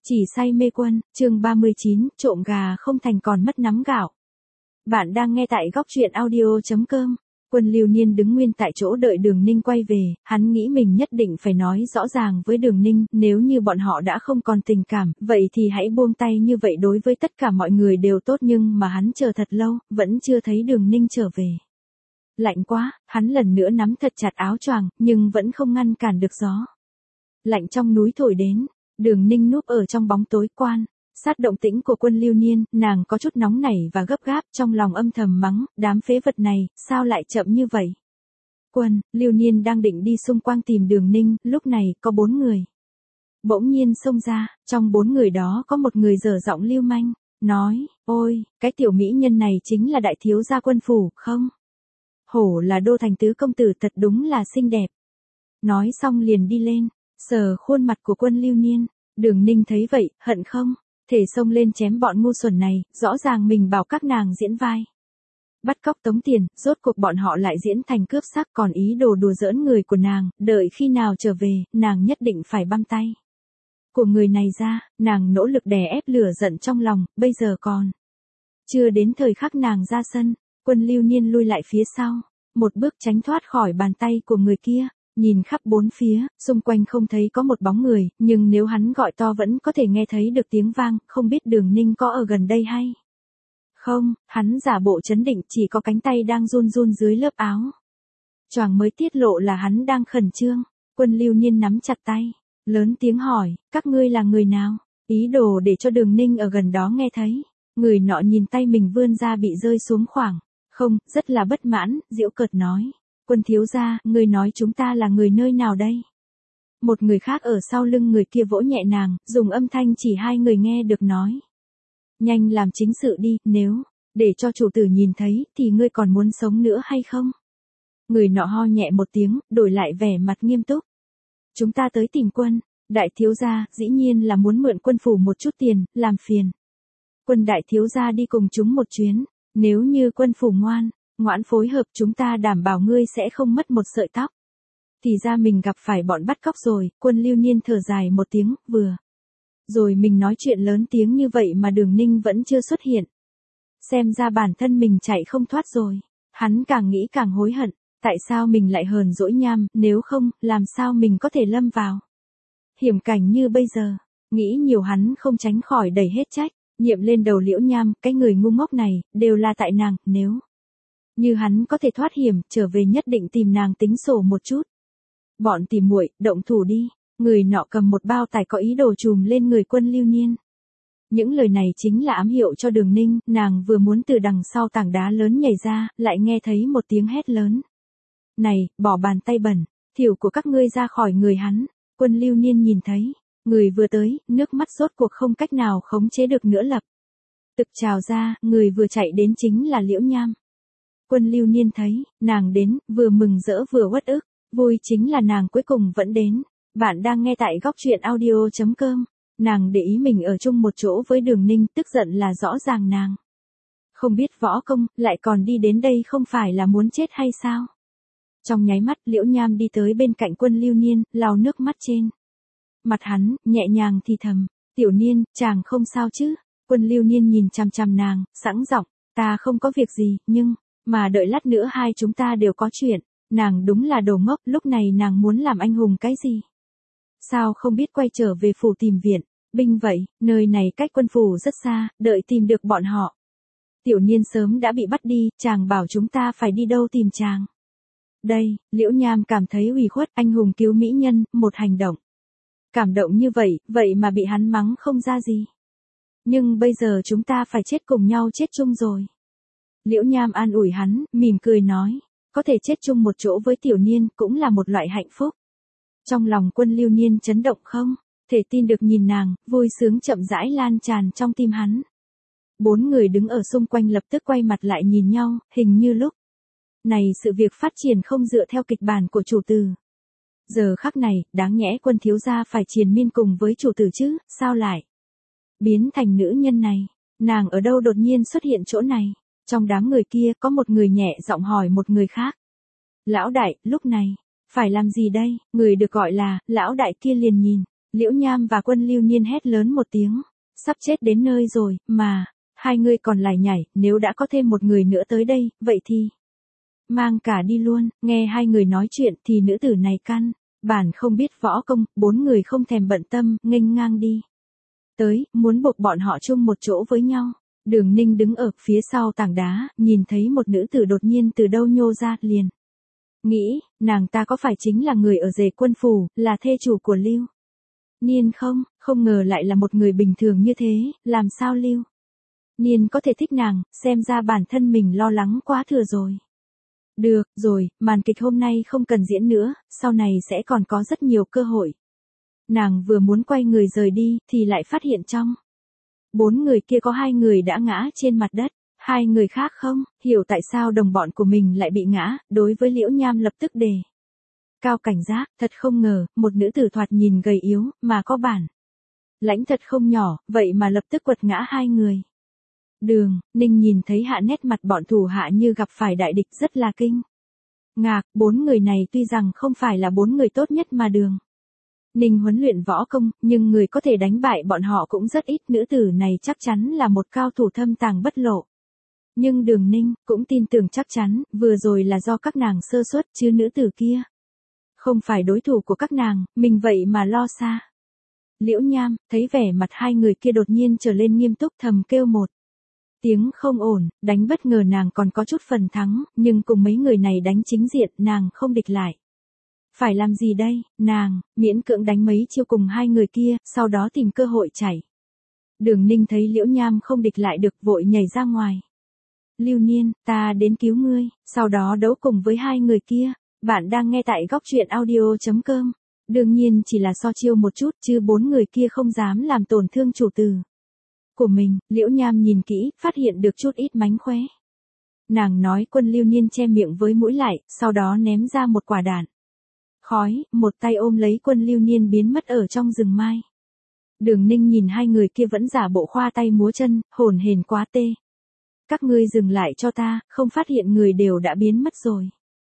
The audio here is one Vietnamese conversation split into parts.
Chỉ say mê Quân, chương 39, trộm gà không thành còn mất nắm gạo. Bạn đang nghe tại góc truyện audio.com. Quân Lưu Niên đứng nguyên tại chỗ đợi Đường Ninh quay về, hắn nghĩ mình nhất định phải nói rõ ràng với Đường Ninh, nếu như bọn họ đã không còn tình cảm, vậy thì hãy buông tay như vậy đối với tất cả mọi người đều tốt, nhưng mà hắn chờ thật lâu, vẫn chưa thấy Đường Ninh trở về. Lạnh quá, hắn lần nữa nắm thật chặt áo choàng, nhưng vẫn không ngăn cản được gió. Lạnh trong núi thổi đến. Đường Ninh núp ở trong bóng tối quan sát động tĩnh của Quân Lưu Niên, nàng có chút nóng nảy và gấp gáp, trong lòng âm thầm mắng, đám phế vật này, sao lại chậm như vậy. Quân Lưu Niên đang định đi xung quanh tìm Đường Ninh, lúc này có 4 người. Bỗng nhiên xông ra, trong 4 người đó có một người dở giọng lưu manh, nói, ôi, cái tiểu mỹ nhân này chính là đại thiếu gia Quân phủ, không? Hổ là Đô Thành tứ công tử, thật đúng là xinh đẹp. Nói xong liền đi lên, sờ khuôn mặt của Quân Lưu Niên. Đường Ninh thấy vậy, hận không thể xông lên chém bọn ngu xuẩn này, rõ ràng mình bảo các nàng diễn vai bắt cóc tống tiền, rốt cuộc bọn họ lại diễn thành cướp xác, còn ý đồ đùa giỡn người của nàng, đợi khi nào trở về, nàng nhất định phải băm tay của người này ra. Nàng nỗ lực đè ép lửa giận trong lòng, bây giờ còn chưa đến thời khắc nàng ra sân. Quân Lưu Niên lui lại phía sau, một bước tránh thoát khỏi bàn tay của người kia. Nhìn khắp bốn phía, xung quanh không thấy có một bóng người, nhưng nếu hắn gọi to vẫn có thể nghe thấy được tiếng vang, không biết Đường Ninh có ở gần đây hay không. Hắn giả bộ trấn định, chỉ có cánh tay đang run run dưới lớp áo choàng mới tiết lộ là hắn đang khẩn trương. Quân Lưu Niên nắm chặt tay, lớn tiếng hỏi, các ngươi là người nào? Ý đồ để cho Đường Ninh ở gần đó nghe thấy. Người nọ nhìn tay mình vươn ra bị rơi xuống khoảng không, rất là bất mãn, giễu cợt nói. Quân thiếu gia, người nói chúng ta là người nơi nào đây? Một người khác ở sau lưng người kia vỗ nhẹ nàng, dùng âm thanh chỉ hai người nghe được nói. Nhanh làm chính sự đi, nếu để cho chủ tử nhìn thấy, thì ngươi còn muốn sống nữa hay không? Người nọ ho nhẹ một tiếng, đổi lại vẻ mặt nghiêm túc. Chúng ta tới tìm Quân đại thiếu gia, dĩ nhiên là muốn mượn Quân phủ một chút tiền, làm phiền Quân đại thiếu gia đi cùng chúng một chuyến. Nếu như Quân phủ ngoãn phối hợp, chúng ta đảm bảo ngươi sẽ không mất một sợi tóc. Thì ra mình gặp phải bọn bắt cóc rồi. Quân Lưu Niên thở dài một tiếng, vừa rồi mình nói chuyện lớn tiếng như vậy mà Đường Ninh vẫn chưa xuất hiện. Xem ra bản thân mình chạy không thoát rồi. Hắn càng nghĩ càng hối hận, tại sao mình lại hờn dỗi nham, nếu không, làm sao mình có thể lâm vào hiểm cảnh như bây giờ. Nghĩ nhiều hắn không tránh khỏi đẩy hết trách nhiệm lên đầu Liễu Nham, cái người ngu ngốc này, đều là tại nàng, nếu như hắn có thể thoát hiểm, trở về nhất định tìm nàng tính sổ một chút. Bọn tìm muội, động thủ đi. Người nọ cầm một bao tải có ý đồ chùm lên người Quân Lưu Niên. Những lời này chính là ám hiệu cho Đường Ninh, nàng vừa muốn từ đằng sau tảng đá lớn nhảy ra, lại nghe thấy một tiếng hét lớn. Này, bỏ bàn tay bẩn, thiểu của các ngươi ra khỏi người hắn. Quân Lưu Niên nhìn thấy người vừa tới, nước mắt rốt cuộc không cách nào khống chế được nữa lập tức trào ra, người vừa chạy đến chính là Liễu Nham. Quân Lưu Niên thấy nàng đến, vừa mừng rỡ vừa uất ức, vui chính là nàng cuối cùng vẫn đến. Bạn đang nghe tại góc truyện audio.com. Nàng để ý mình ở chung một chỗ với Đường Ninh, tức giận là rõ ràng nàng không biết võ công, lại còn đi đến đây, không phải là muốn chết hay sao? Trong nháy mắt, Liễu Nham đi tới bên cạnh Quân Lưu Niên, lau nước mắt trên mặt hắn, nhẹ nhàng thì thầm, tiểu Niên, chàng không sao chứ? Quân Lưu Niên nhìn chằm chằm nàng, sẵn giọng, ta không có việc gì, nhưng mà đợi lát nữa hai chúng ta đều có chuyện. Nàng đúng là đồ ngốc, lúc này nàng muốn làm anh hùng cái gì? Sao không biết quay trở về phủ tìm viện binh vậy, nơi này cách Quân phủ rất xa, đợi tìm được bọn họ. Tiểu Niên sớm đã bị bắt đi, chàng bảo chúng ta phải đi đâu tìm chàng? Đây, Liễu Nham cảm thấy ủy khuất, anh hùng cứu mỹ nhân, một hành động cảm động như vậy, vậy mà bị hắn mắng không ra gì. Nhưng bây giờ chúng ta phải chết cùng nhau, chết chung rồi. Liễu Nham an ủi hắn, mỉm cười nói, có thể chết chung một chỗ với Tiểu Niên cũng là một loại hạnh phúc. Trong lòng Quân Lưu Niên chấn động, không thể tin được nhìn nàng, vui sướng chậm rãi lan tràn trong tim hắn. 4 người đứng ở xung quanh lập tức quay mặt lại nhìn nhau, hình như lúc này sự việc phát triển không dựa theo kịch bản của chủ tử. Giờ khắc này, đáng nhẽ Quân thiếu gia phải triền miên cùng với chủ tử chứ, sao lại biến thành nữ nhân này? Nàng ở đâu đột nhiên xuất hiện chỗ này? Trong đám người kia có một người nhẹ giọng hỏi một người khác. Lão đại, lúc này phải làm gì đây? Người được gọi là lão đại kia liền nhìn Liễu Nham và Quân Lưu Niên hét lớn một tiếng. Sắp chết đến nơi rồi, mà. Hai người còn lại nhảy, nếu đã có thêm một người nữa tới đây, vậy thì. Mang cả đi luôn, nghe hai người nói chuyện thì nữ tử này căn. Bản không biết võ công, bốn người không thèm bận tâm, nghênh ngang đi. Tới, muốn buộc bọn họ chung một chỗ với nhau. Đường Ninh đứng ở phía sau tảng đá, nhìn thấy một nữ tử đột nhiên từ đâu nhô ra, liền. Nghĩ, nàng ta có phải chính là người ở Dề Quân Phủ, là thê chủ của Lưu Niên không? Không ngờ lại là một người bình thường như thế, làm sao Lưu Niên có thể thích nàng, xem ra bản thân mình lo lắng quá thừa rồi. Được, rồi, màn kịch hôm nay không cần diễn nữa, sau này sẽ còn có rất nhiều cơ hội. Nàng vừa muốn quay người rời đi, thì lại phát hiện trong. Bốn người kia có hai người đã ngã trên mặt đất, hai người khác không, hiểu tại sao đồng bọn của mình lại bị ngã, đối với Liễu Nham lập tức đề cao cảnh giác, thật không ngờ, một nữ tử thoạt nhìn gầy yếu, mà có bản lãnh thật không nhỏ, vậy mà lập tức quật ngã hai người. Đường Ninh nhìn thấy hạ nét mặt bọn thủ hạ như gặp phải đại địch rất là kinh ngạc, bốn người này tuy rằng không phải là bốn người tốt nhất mà Đường Ninh huấn luyện võ công, nhưng người có thể đánh bại bọn họ cũng rất ít, nữ tử này chắc chắn là một cao thủ thâm tàng bất lộ. Nhưng Đường Ninh cũng tin tưởng chắc chắn, vừa rồi là do các nàng sơ suất chứ nữ tử kia không phải đối thủ của các nàng, mình vậy mà lo xa. Liễu Nham thấy vẻ mặt hai người kia đột nhiên trở lên nghiêm túc, thầm kêu một tiếng không ổn, đánh bất ngờ nàng còn có chút phần thắng, nhưng cùng mấy người này đánh chính diện nàng không địch lại. Phải làm gì đây, nàng, miễn cưỡng đánh mấy chiêu cùng hai người kia, sau đó tìm cơ hội chạy. Đường Ninh thấy Liễu Nham không địch lại được, vội nhảy ra ngoài. Lưu Niên, ta đến cứu ngươi, sau đó đấu cùng với hai người kia. Bạn đang nghe tại góc truyện audio.com. Đương nhiên chỉ là so chiêu một chút, chứ bốn người kia không dám làm tổn thương chủ tử của mình. Liễu Nham nhìn kỹ, phát hiện được chút ít mánh khóe. Nàng nói Quân Lưu Niên che miệng với mũi lại, sau đó ném ra một quả đạn khói, một tay ôm lấy Quân Lưu Niên biến mất ở trong rừng mai. Đường Ninh nhìn hai người kia vẫn giả bộ khoa tay múa chân, hồn hển quá tê. Các ngươi dừng lại cho ta, không phát hiện người đều đã biến mất rồi.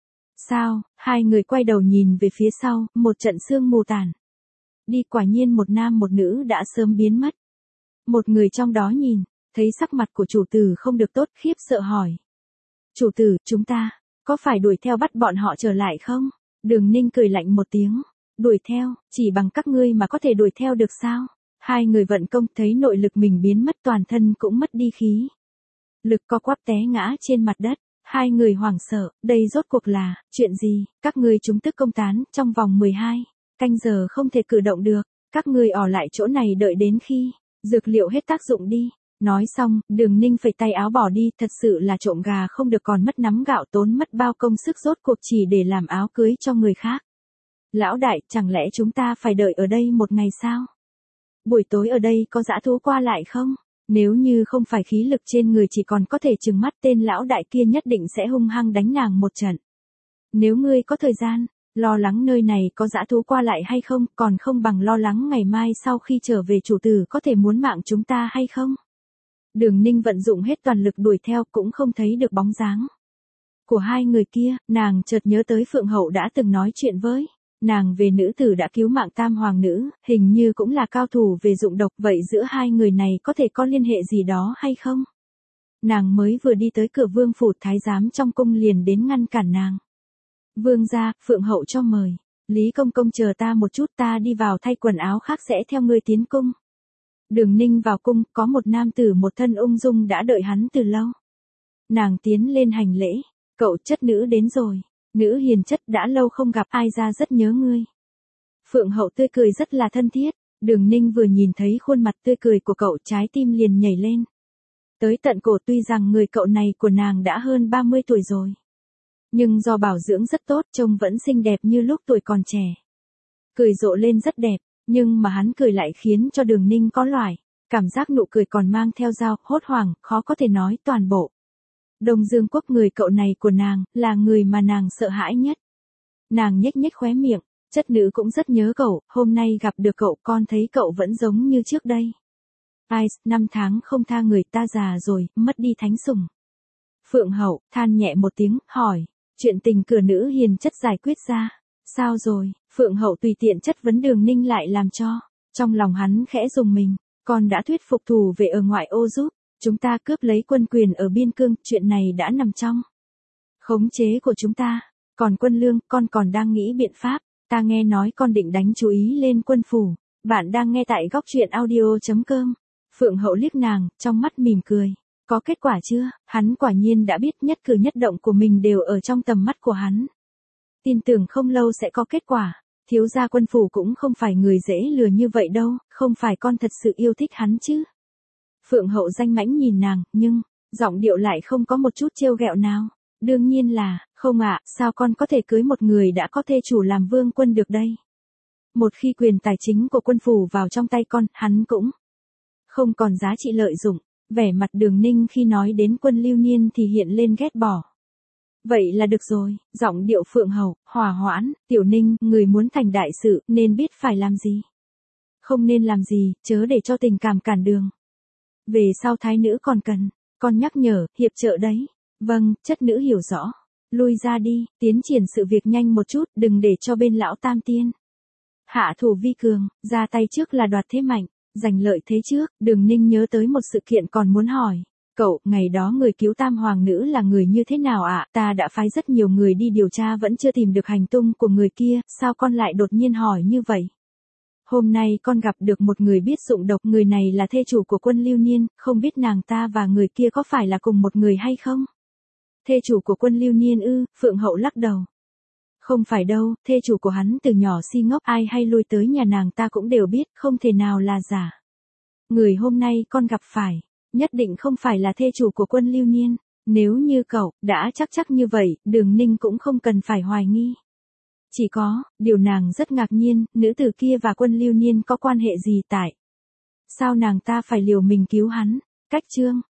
Sao? Hai người quay đầu nhìn về phía sau, một trận sương mù tàn đi, quả nhiên một nam một nữ đã sớm biến mất. Một người trong đó nhìn, thấy sắc mặt của chủ tử không được tốt, khiếp sợ hỏi. Chủ tử, chúng ta, có phải đuổi theo bắt bọn họ trở lại không? Đường Ninh cười lạnh một tiếng. Đuổi theo, chỉ bằng các ngươi mà có thể đuổi theo được sao? Hai người vận công thấy nội lực mình biến mất, toàn thân cũng mất đi khí lực, co quắp té ngã trên mặt đất. Hai người hoảng sợ, đây rốt cuộc là chuyện gì? Các ngươi chúng tức công tán, trong vòng 12 canh giờ không thể cử động được. Các ngươi ở lại chỗ này đợi đến khi dược liệu hết tác dụng đi. Nói xong, Đường Ninh phẩy tay áo bỏ đi, thật sự là trộm gà không được còn mất nắm gạo, tốn mất bao công sức, rốt cuộc chỉ để làm áo cưới cho người khác. Lão đại, chẳng lẽ chúng ta phải đợi ở đây một ngày sao? Buổi tối ở đây có dã thú qua lại không? Nếu như không phải khí lực trên người chỉ còn có thể trừng mắt, tên lão đại kia nhất định sẽ hung hăng đánh nàng một trận. Nếu ngươi có thời gian, lo lắng nơi này có dã thú qua lại hay không, còn không bằng lo lắng ngày mai sau khi trở về chủ tử có thể muốn mạng chúng ta hay không. Đường Ninh vận dụng hết toàn lực đuổi theo, cũng không thấy được bóng dáng của hai người kia. Nàng chợt nhớ tới Phượng Hậu đã từng nói chuyện với nàng về nữ tử đã cứu mạng Tam Hoàng nữ, hình như cũng là cao thủ về dụng độc, vậy giữa hai người này có thể có liên hệ gì đó hay không? Nàng mới vừa đi tới cửa Vương phủ, thái giám trong cung liền đến ngăn cản nàng. Vương gia, Phượng Hậu cho mời. Lý công công chờ ta một chút, ta đi vào thay quần áo khác sẽ theo ngươi tiến cung. Đường Ninh vào cung, có một nam tử một thân ung dung đã đợi hắn từ lâu. Nàng tiến lên hành lễ. Cậu chất nữ đến rồi. Nữ hiền chất, đã lâu không gặp, ai ra rất nhớ ngươi. Phượng Hậu tươi cười rất là thân thiết. Đường Ninh vừa nhìn thấy khuôn mặt tươi cười của cậu, trái tim liền nhảy lên tới tận cổ. Tuy rằng người cậu này của nàng đã hơn 30 tuổi rồi, nhưng do bảo dưỡng rất tốt, trông vẫn xinh đẹp như lúc tuổi còn trẻ. Cười rộ lên rất đẹp, nhưng mà hắn cười lại khiến cho Đường Ninh có loại cảm giác nụ cười còn mang theo dao, hốt hoảng, khó có thể nói. Toàn bộ Đông Dương Quốc, người cậu này của nàng là người mà nàng sợ hãi nhất. Nàng nhếch nhếch khóe miệng, chất nữ cũng rất nhớ cậu, hôm nay gặp được cậu, con thấy cậu vẫn giống như trước đây. Ai, 5 tháng không tha người, ta già rồi, mất đi thánh sủng. Phượng Hậu than nhẹ một tiếng, hỏi, chuyện tình cửa nữ hiền chất giải quyết ra sao rồi? Phượng Hậu tùy tiện chất vấn. Đường Ninh lại làm cho Trong lòng hắn khẽ rùng mình, con đã thuyết phục thủ vệ ở ngoại ô giúp chúng ta cướp lấy quân quyền ở biên cương, chuyện này đã nằm trong khống chế của chúng ta. Còn quân lương, con còn đang nghĩ biện pháp, ta nghe nói con định đánh chú ý lên quân phủ. Bạn đang nghe tại góc truyện audio.com. Phượng Hậu liếc nàng, trong mắt mỉm cười. Có kết quả chưa? Hắn quả nhiên đã biết nhất cử nhất động của mình đều ở trong tầm mắt của hắn. Tin tưởng không lâu sẽ có kết quả. Thiếu gia quân phủ cũng không phải người dễ lừa như vậy đâu, không phải con thật sự yêu thích hắn chứ. Phượng Hậu danh mãnh nhìn nàng, nhưng, giọng điệu lại không có một chút trêu ghẹo nào. Đương nhiên là, không ạ, sao con có thể cưới một người đã có thê chủ làm vương quân được đây? Một khi quyền tài chính của quân phủ vào trong tay con, hắn cũng không còn giá trị lợi dụng. Vẻ mặt Đường Ninh khi nói đến Quân Lưu Niên thì hiện lên ghét bỏ. Vậy là được rồi, giọng điệu Phượng Hậu, hòa hoãn, Tiểu Ninh, người muốn thành đại sự, nên biết phải làm gì. Không nên làm gì, chớ để cho tình cảm cản đường. Về sau thái nữ còn cần, con nhắc nhở, hiệp trợ đấy. Vâng, chất nữ hiểu rõ. Lui ra đi, tiến triển sự việc nhanh một chút, đừng để cho bên lão tam tiên hạ thủ vi cường, ra tay trước là đoạt thế mạnh, giành lợi thế trước. Đường Ninh nhớ tới một sự kiện còn muốn hỏi. Cậu, ngày đó người cứu tam hoàng nữ là người như thế nào ạ? Ta đã phái rất nhiều người đi điều tra vẫn chưa tìm được hành tung của người kia, sao con lại đột nhiên hỏi như vậy? Hôm nay con gặp được một người biết dụng độc, người này là thê chủ của Quân Lưu Niên, không biết nàng ta và người kia có phải là cùng một người hay không? Thê chủ của Quân Lưu Niên ư? Phượng Hậu lắc đầu. Không phải đâu, thê chủ của hắn từ nhỏ si ngốc, ai hay lui tới nhà nàng ta cũng đều biết, không thể nào là giả. Người hôm nay con gặp phải, nhất định không phải là thê chủ của Quân Lưu Niên. Nếu như cậu đã chắc như vậy, Đường Ninh cũng không cần phải hoài nghi. Chỉ có, điều nàng rất ngạc nhiên, nữ tử kia và Quân Lưu Niên có quan hệ gì tại? Sao nàng ta phải liều mình cứu hắn? Cách chương